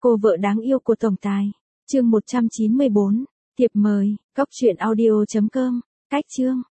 Cô vợ đáng yêu của tổng tài. Chương 194. Thiệp mời. Cóc truyện audio.com. Cách chương.